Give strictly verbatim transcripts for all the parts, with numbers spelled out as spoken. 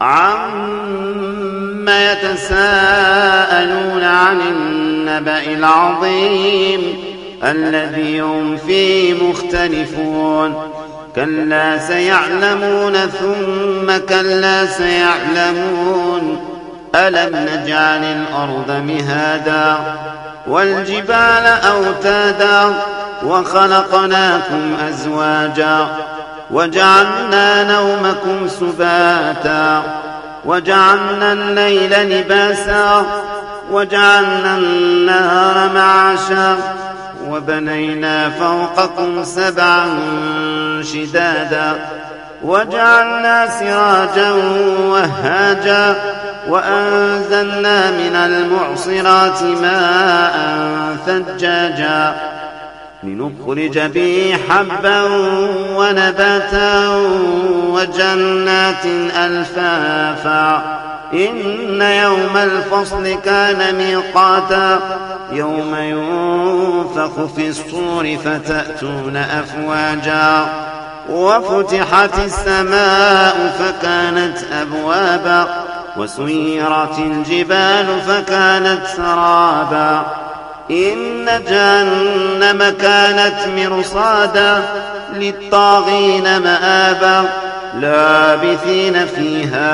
عَمَّ يَتَسَاءَلُونَ عَنِ النَّبَإِ الْعَظِيمِ الَّذِي هُمْ فِيهِ مُخْتَلِفُونَ كَلَّا سَيَعْلَمُونَ ثُمَّ كَلَّا سَيَعْلَمُونَ أَلَمْ نَجْعَلِ الْأَرْضَ مِهَادًا وَالْجِبَالَ أَوْتَادًا وَخَلَقْنَاكُمْ أَزْوَاجًا وَجَعَلْنَا نَوْمَكُمْ سُبَاتًا وَجَعَلْنَا اللَّيْلَ لِبَاسًا وَجَعَلْنَا النَّهَارَ مَعَاشًا وَبَنَيْنَا فَوْقَكُمْ سَبْعًا شِدَادًا وَجَعَلْنَا سِرَاجًا وَهَّاجًا وَأَنزَلْنَا مِنَ الْمُعْصِرَاتِ مَاءً ثَجَّاجًا لِنُخْرِجَ بِهِ حَبًّا وَنَبَاتًا وَجَنَّاتٍ أَلْفَافًا إِنَّ يَوْمَ الْفَصْلِ كَانَ مِيقَاتًا يَوْمَ يُنفَخُ فِي الصُّورِ فَتَأْتُونَ أَفْوَاجًا وَفُتِحَتِ السَّمَاءُ فَكَانَتْ أَبْوَابًا وَسُيِّرَتِ الْجِبَالُ فَكَانَتْ سَرَابًا إِنَّ جَهَنَّمَ كَانَتْ مِرْصَادًا لِلطَّاغِينَ مَآبًا لَابِثِينَ فِيهَا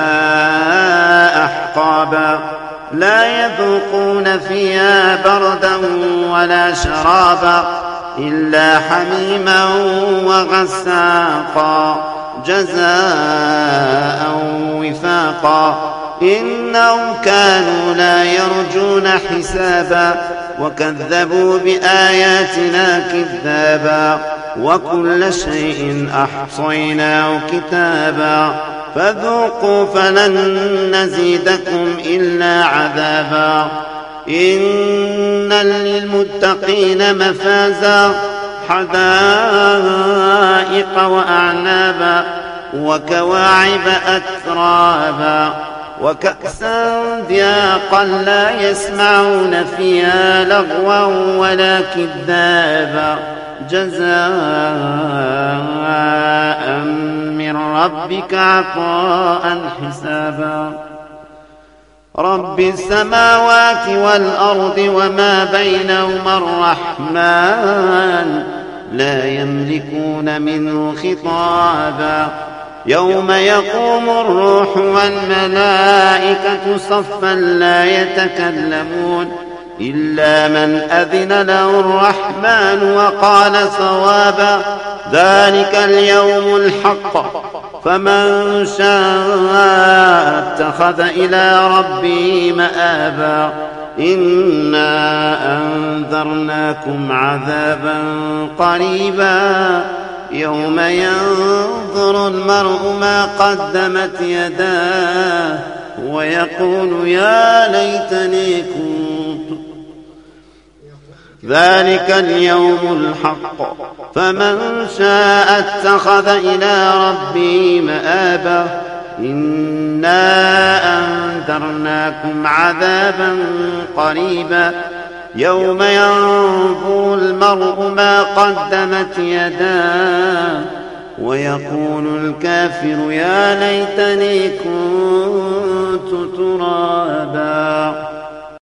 أَحْقَابًا لَا يَذُوقُونَ فِيهَا بَرْدًا وَلَا شَرَابًا إِلَّا حَمِيمًا وَغَسَّاقًا جَزَاءً وِفَاقًا إِنَّهُمْ كَانُوا لَا يَرْجُونَ حِسَابًا وَكَذَّبُوا بِآيَاتِنَا كِذَّابًا وَكُلَّ شَيْءٍ أَحْصَيْنَاهُ كِتَابًا فَذُوقُوا فَلَن نَّزِيدَكُمْ إِلَّا عَذَابًا إِنَّ لِلْمُتَّقِينَ مَفَازًا حَدَائِقَ وَأَعْنَابًا وَكَوَاعِبَ أَتْرَابًا وَكَأْسًا دِهَاقًا لَا يَسْمَعُونَ فِيهَا لَغْوًا وَلَا كِذَّابًا جَزَاءً مِّن رَّبِّكَ عَطَاءً حِسَابًا رَبِّ السَّمَاوَاتِ وَالْأَرْضِ وَمَا بَيْنَهُمَا الرَّحْمَٰنُ لَا يَمْلِكُونَ مِنْهُ خِطَابًا يَوْمَ يَقُومُ الرُّوحُ وَالْمَلَائِكَةُ صَفًّا لَّا يَتَكَلَّمُونَ إِلَّا مَنْ أَذِنَ لَهُ الرَّحْمَٰنُ وَقَالَ صَوَابًا ذَٰلِكَ الْيَوْمُ الْحَقُّ فَمَن شَاءَ اتَّخَذَ إِلَىٰ رَبِّهِ مَآبًا إِنَّا أَنذَرْنَاكُمْ عَذَابًا قَرِيبًا يَوْمَ يَنظُرُ الْمَرْءُ مَا قَدَّمَتْ يَدَاهُ وَيَقُولُ يَا لَيْتَنِي كُنتُ ذَٰلِكَ الْيَوْمُ الْحَقُّ فَمَن شَاءَ اتَّخَذَ إِلَىٰ رَبِّهِ مَآبًا إِنَّا أَنذَرْنَاكُمْ عَذَابًا قَرِيبًا يَوْمَ يَنظُرُ الْمَرْءُ مَا قَدَّمَتْ يَدَاهُ وَيَقُولُ الْكَافِرُ يَا لَيْتَنِي كُنتُ تُرَابًا